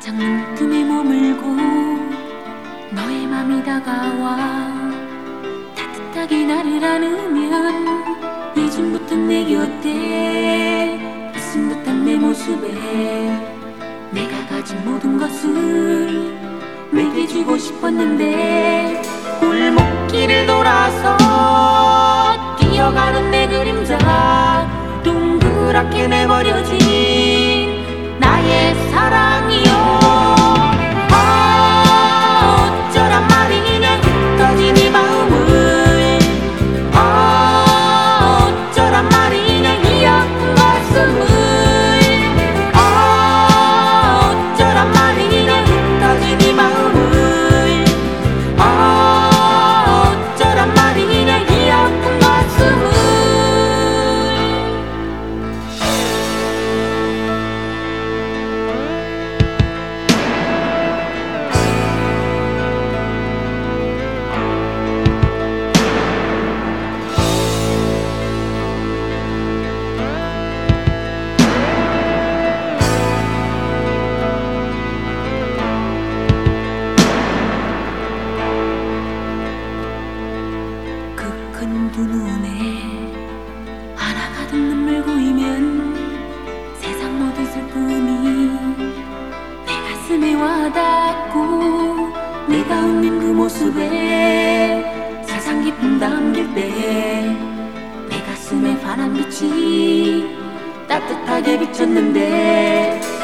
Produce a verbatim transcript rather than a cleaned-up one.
가장 눈금에 머물고 너의 맘이 다가와 따뜻하게 나를 안으면 예전부터 내 곁에 있은 듯한 내 모습에 내가 가진 모든 것을 매겨주고 싶었는데 골목길을 돌아서 뛰어가는 내 그림자 동그랗게 내버려진 나의 사랑이여. 어쩌란 말이냐 흩어진 이 마음을, 어쩌란 말이냐 이 아픈 가슴을, 어쩌란 말이냐 흩어진 이 마음을, 어쩌란 말이냐 이 아픈 가슴을. 큰 두 눈에 하나 가득 눈물 고이면 세상 모든 슬픔이 내 가슴에 와닿고 내가 웃는 그 모습에 세상 기쁨 담길 때 내 가슴에 파란 빛이 따뜻하게 비쳤는데